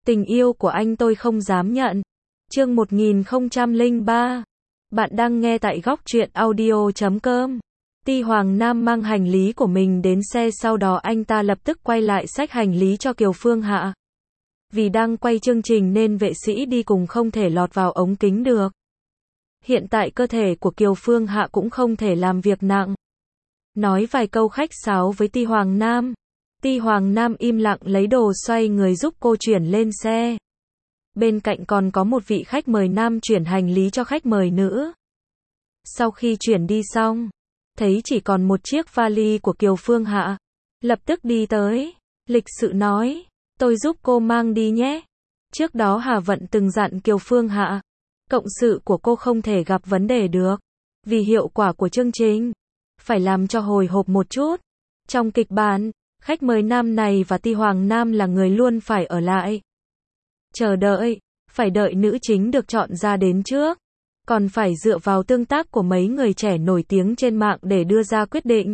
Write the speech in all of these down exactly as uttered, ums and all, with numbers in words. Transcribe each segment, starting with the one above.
Tình yêu của anh tôi không dám nhận. Chương một nghìn không trăm lẻ ba. Bạn đang nghe tại góc truyện audio chấm com. Ti Hoàng Nam mang hành lý của mình đến xe, sau đó anh ta lập tức quay lại xách hành lý cho Kiều Phương Hạ. Vì đang quay chương trình nên vệ sĩ đi cùng không thể lọt vào ống kính được. Hiện tại cơ thể của Kiều Phương Hạ cũng không thể làm việc nặng. Nói vài câu khách sáo với Ti Hoàng Nam. Ti Hoàng Nam im lặng lấy đồ xoay người giúp cô chuyển lên xe. Bên cạnh còn có một vị khách mời nam chuyển hành lý cho khách mời nữ. Sau khi chuyển đi xong, thấy chỉ còn một chiếc vali của Kiều Phương Hạ. Lập tức đi tới, lịch sự nói, tôi giúp cô mang đi nhé. Trước đó Hà Vận từng dặn Kiều Phương Hạ, cộng sự của cô không thể gặp vấn đề được. Vì hiệu quả của chương trình, phải làm cho hồi hộp một chút. Trong kịch bản, khách mời nam này và Ti Hoàng Nam là người luôn phải ở lại. Chờ đợi, phải đợi nữ chính được chọn ra đến trước. Còn phải dựa vào tương tác của mấy người trẻ nổi tiếng trên mạng để đưa ra quyết định.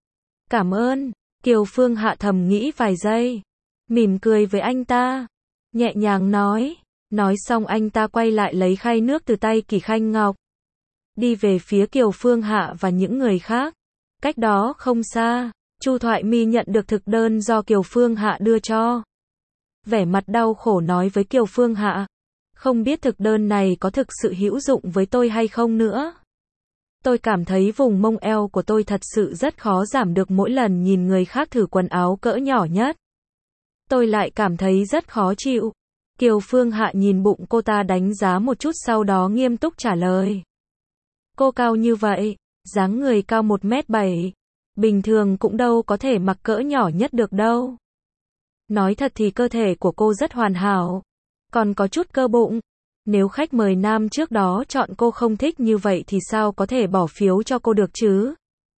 Cảm ơn, Kiều Phương Hạ thầm nghĩ vài giây. Mỉm cười với anh ta. Nhẹ nhàng nói. Nói xong anh ta quay lại lấy khay nước từ tay Kỳ Khanh Ngọc. Đi về phía Kiều Phương Hạ và những người khác. Cách đó không xa, Chu Thoại My nhận được thực đơn do Kiều Phương Hạ đưa cho. Vẻ mặt đau khổ nói với Kiều Phương Hạ. Không biết thực đơn này có thực sự hữu dụng với tôi hay không nữa. Tôi cảm thấy vùng mông eo của tôi thật sự rất khó giảm được mỗi lần nhìn người khác thử quần áo cỡ nhỏ nhất. Tôi lại cảm thấy rất khó chịu. Kiều Phương Hạ nhìn bụng cô ta đánh giá một chút, sau đó nghiêm túc trả lời. Cô cao như vậy, dáng người cao một mét bảy. Bình thường cũng đâu có thể mặc cỡ nhỏ nhất được đâu. Nói thật thì cơ thể của cô rất hoàn hảo. Còn có chút cơ bụng. Nếu khách mời nam trước đó chọn cô không thích như vậy thì sao có thể bỏ phiếu cho cô được chứ?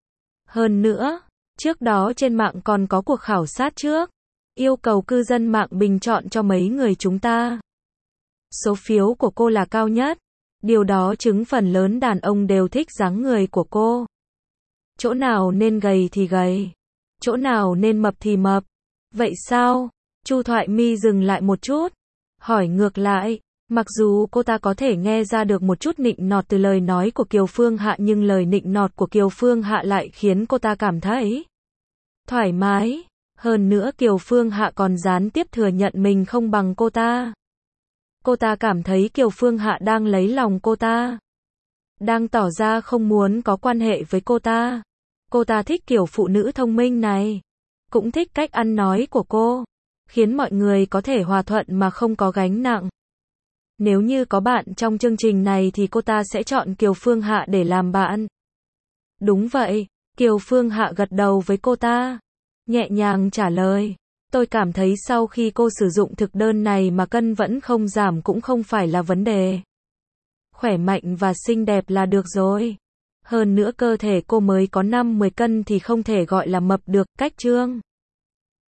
Hơn nữa, trước đó trên mạng còn có cuộc khảo sát trước. Yêu cầu cư dân mạng bình chọn cho mấy người chúng ta. Số phiếu của cô là cao nhất. Điều đó chứng phần lớn đàn ông đều thích dáng người của cô. Chỗ nào nên gầy thì gầy. Chỗ nào nên mập thì mập. Vậy sao? Chu Thoại My dừng lại một chút. Hỏi ngược lại. Mặc dù cô ta có thể nghe ra được một chút nịnh nọt từ lời nói của Kiều Phương Hạ, nhưng lời nịnh nọt của Kiều Phương Hạ lại khiến cô ta cảm thấy thoải mái. Hơn nữa Kiều Phương Hạ còn gián tiếp thừa nhận mình không bằng cô ta. Cô ta cảm thấy Kiều Phương Hạ đang lấy lòng cô ta. Đang tỏ ra không muốn có quan hệ với cô ta. Cô ta thích kiểu phụ nữ thông minh này. Cũng thích cách ăn nói của cô. Khiến mọi người có thể hòa thuận mà không có gánh nặng. Nếu như có bạn trong chương trình này thì cô ta sẽ chọn Kiều Phương Hạ để làm bạn. Đúng vậy, Kiều Phương Hạ gật đầu với cô ta. Nhẹ nhàng trả lời. Tôi cảm thấy sau khi cô sử dụng thực đơn này mà cân vẫn không giảm cũng không phải là vấn đề. Khỏe mạnh và xinh đẹp là được rồi. Hơn nữa cơ thể cô mới có năm mười cân thì không thể gọi là mập được. Cách chương